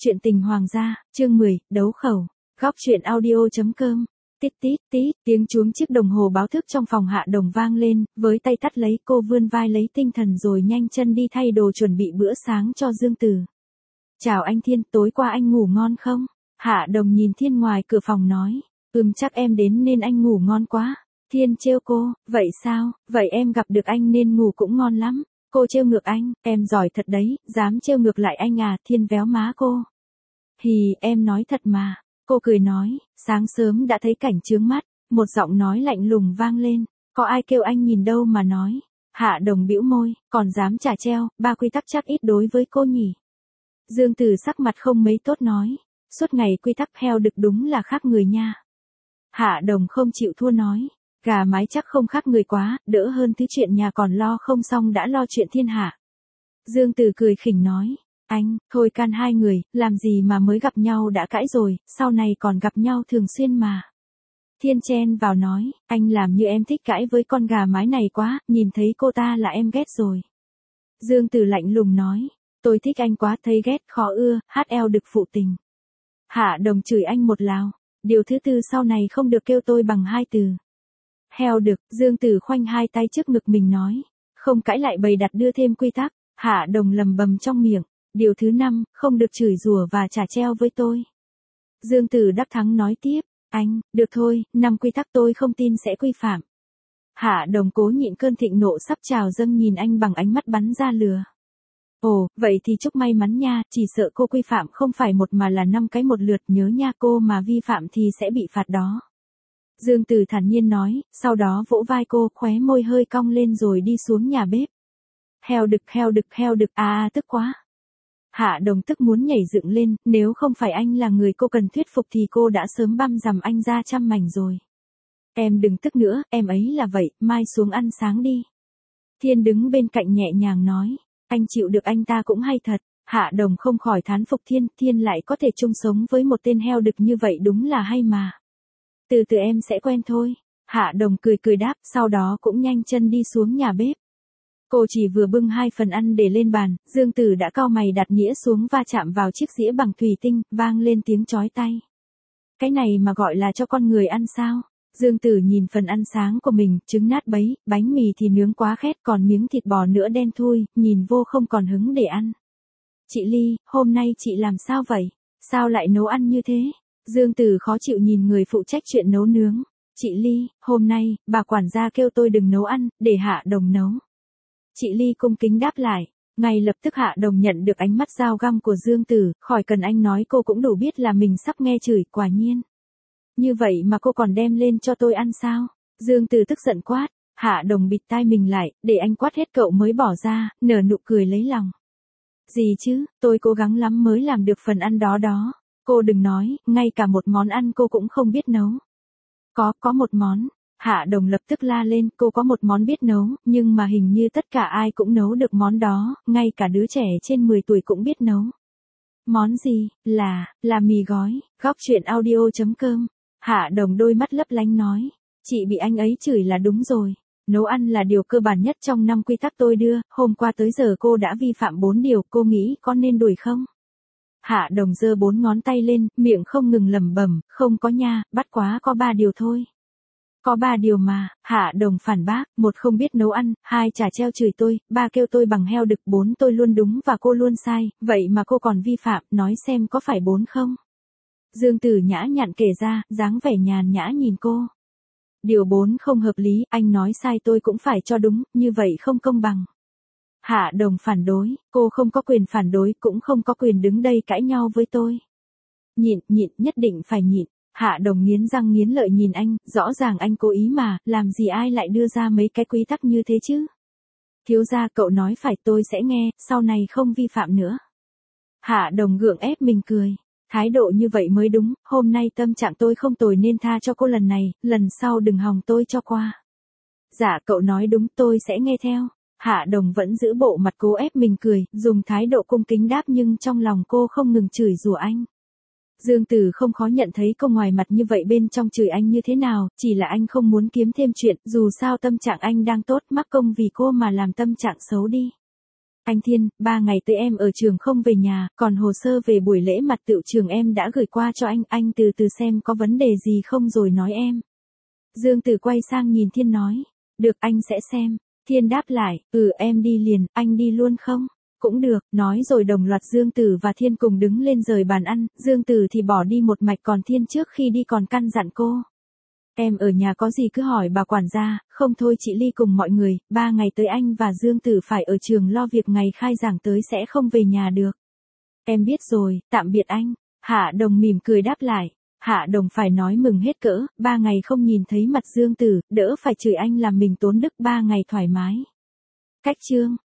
Chuyện tình hoàng gia, chương 10, đấu khẩu. Góc truyện audio.com. Tít tít tít, tiếng chuông chiếc đồng hồ báo thức trong phòng Hạ Đồng vang lên, với tay tắt lấy cô vươn vai lấy tinh thần rồi nhanh chân đi thay đồ chuẩn bị bữa sáng cho Dương Tử. Chào anh Thiên, tối qua anh ngủ ngon không? Hạ Đồng nhìn Thiên ngoài cửa phòng nói, chắc em đến nên anh ngủ ngon quá. Thiên trêu cô, vậy sao, vậy em gặp được anh nên ngủ cũng ngon lắm. Cô trêu ngược anh, em giỏi thật đấy, dám trêu ngược lại anh à, Thiên véo má cô. Hì, em nói thật mà. Cô cười nói, sáng sớm đã thấy cảnh chướng mắt, một giọng nói lạnh lùng vang lên, có ai kêu anh nhìn đâu mà nói. Hạ Đồng bĩu môi, còn dám trả treo, ba quy tắc chắc ít đối với cô nhỉ. Dương Tử sắc mặt không mấy tốt nói, suốt ngày quy tắc heo đực đúng là khác người nha. Hạ Đồng không chịu thua nói, gà mái chắc không khác người quá, đỡ hơn thứ chuyện nhà còn lo không xong đã lo chuyện thiên hạ. Dương Tử cười khỉnh nói, anh, thôi can hai người, làm gì mà mới gặp nhau đã cãi rồi, sau này còn gặp nhau thường xuyên mà. Thiên chen vào nói, anh làm như em thích cãi với con gà mái này quá, nhìn thấy cô ta là em ghét rồi. Dương Tử lạnh lùng nói, tôi thích anh quá, thấy ghét khó ưa, hát eo đực phụ tình. Hạ Đồng chửi anh một lào, điều thứ tư sau này không được kêu tôi bằng hai từ. Heo đực, Dương Tử khoanh hai tay trước ngực mình nói, không cãi lại bày đặt đưa thêm quy tắc. Hạ Đồng lầm bầm trong miệng, điều thứ 5, không được chửi rủa và trả treo với tôi. Dương Tử đắc thắng nói tiếp, anh, được thôi, 5 quy tắc tôi không tin sẽ quy phạm. Hạ Đồng cố nhịn cơn thịnh nộ sắp trào dâng nhìn anh bằng ánh mắt bắn ra lửa. Ồ, vậy thì chúc may mắn nha, chỉ sợ cô quy phạm không phải một mà là 5 cái một lượt, nhớ nha, cô mà vi phạm thì sẽ bị phạt đó. Dương Tử thản nhiên nói, sau đó vỗ vai cô, khóe môi hơi cong lên rồi đi xuống nhà bếp. Heo đực heo đực heo đực, tức quá. Hạ Đồng tức muốn nhảy dựng lên, nếu không phải anh là người cô cần thuyết phục thì cô đã sớm băm dằm anh ra trăm mảnh rồi. Em đừng tức nữa, em ấy là vậy, mai xuống ăn sáng đi. Thiên đứng bên cạnh nhẹ nhàng nói, anh chịu được anh ta cũng hay thật. Hạ Đồng không khỏi thán phục Thiên lại có thể chung sống với một tên heo đực như vậy đúng là hay mà. Từ từ em sẽ quen thôi. Hạ Đồng cười đáp, sau đó cũng nhanh chân đi xuống nhà bếp. Cô chỉ vừa bưng 2 phần ăn để lên bàn, Dương Tử đã cau mày đặt đĩa xuống va chạm vào chiếc dĩa bằng thủy tinh, vang lên tiếng chói tai. Cái này mà gọi là cho con người ăn sao? Dương Tử nhìn phần ăn sáng của mình, trứng nát bấy, bánh mì thì nướng quá khét, còn miếng thịt bò nữa đen thui, nhìn vô không còn hứng để ăn. Chị Ly, hôm nay chị làm sao vậy? Sao lại nấu ăn như thế? Dương Tử khó chịu nhìn người phụ trách chuyện nấu nướng. Chị Ly, hôm nay, bà quản gia kêu tôi đừng nấu ăn, để Hạ Đồng nấu. Chị Ly cung kính đáp lại. Ngay lập tức Hạ Đồng nhận được ánh mắt dao găm của Dương Tử, khỏi cần anh nói cô cũng đủ biết là mình sắp nghe chửi, quả nhiên. Như vậy mà cô còn đem lên cho tôi ăn sao? Dương Tử tức giận quát. Hạ Đồng bịt tai mình lại, để anh quát hết cậu mới bỏ ra, nở nụ cười lấy lòng. Gì chứ, tôi cố gắng lắm mới làm được phần ăn đó. Cô đừng nói, ngay cả một món ăn cô cũng không biết nấu. Có một món. Hạ Đồng lập tức la lên, cô có một món biết nấu, nhưng mà hình như tất cả ai cũng nấu được món đó, ngay cả đứa trẻ trên 10 tuổi cũng biết nấu. Món gì? Là mì gói. Góc truyện audio.com. Hạ Đồng đôi mắt lấp lánh nói, chị bị anh ấy chửi là đúng rồi. Nấu ăn là điều cơ bản nhất trong 5 quy tắc tôi đưa, hôm qua tới giờ cô đã vi phạm 4 điều, cô nghĩ có nên đuổi không? Hạ Đồng giơ 4 ngón tay lên, miệng không ngừng lẩm bẩm, không có nha, bắt quá có 3 điều thôi. Có 3 điều mà. Hạ Đồng phản bác, 1 không biết nấu ăn, 2 trả treo chửi tôi, 3 kêu tôi bằng heo đực, 4 tôi luôn đúng và cô luôn sai, vậy mà cô còn vi phạm, nói xem có phải 4 không? Dương Tử nhã nhặn kể ra, dáng vẻ nhàn nhã nhìn cô. Điều 4 không hợp lý, anh nói sai tôi cũng phải cho đúng, như vậy không công bằng. Hạ Đồng phản đối, cô không có quyền phản đối, cũng không có quyền đứng đây cãi nhau với tôi. Nhịn, nhất định phải nhịn. Hạ Đồng nghiến răng nghiến lợi nhìn anh, rõ ràng anh cố ý mà, làm gì ai lại đưa ra mấy cái quy tắc như thế chứ? Thiếu gia, cậu nói phải, tôi sẽ nghe, sau này không vi phạm nữa. Hạ Đồng gượng ép mình cười. Thái độ như vậy mới đúng, hôm nay tâm trạng tôi không tồi nên tha cho cô lần này, lần sau đừng hòng tôi cho qua. Dạ cậu nói đúng, tôi sẽ nghe theo. Hạ Đồng vẫn giữ bộ mặt cố ép mình cười, dùng thái độ cung kính đáp nhưng trong lòng cô không ngừng chửi rủa anh. Dương Tử không khó nhận thấy cô ngoài mặt như vậy bên trong chửi anh như thế nào, chỉ là anh không muốn kiếm thêm chuyện, dù sao tâm trạng anh đang tốt, mắc công vì cô mà làm tâm trạng xấu đi. Anh Thiên, 3 ngày tới em ở trường không về nhà, còn hồ sơ về buổi lễ mặt tựu trường em đã gửi qua cho anh từ từ xem có vấn đề gì không rồi nói em. Dương Tử quay sang nhìn Thiên nói, được anh sẽ xem. Thiên đáp lại, em đi liền, anh đi luôn không? Cũng được, nói rồi đồng loạt Dương Tử và Thiên cùng đứng lên rời bàn ăn, Dương Tử thì bỏ đi một mạch còn Thiên trước khi đi còn căn dặn cô. Em ở nhà có gì cứ hỏi bà quản gia, không thôi chị Ly cùng mọi người, 3 ngày tới anh và Dương Tử phải ở trường lo việc ngày khai giảng tới sẽ không về nhà được. Em biết rồi, tạm biệt anh. Hạ Đồng mỉm cười đáp lại. Hạ Đồng phải nói mừng hết cỡ, 3 ngày không nhìn thấy mặt Dương Tử, đỡ phải chửi anh làm mình tốn đức 3 ngày thoải mái. Cách chương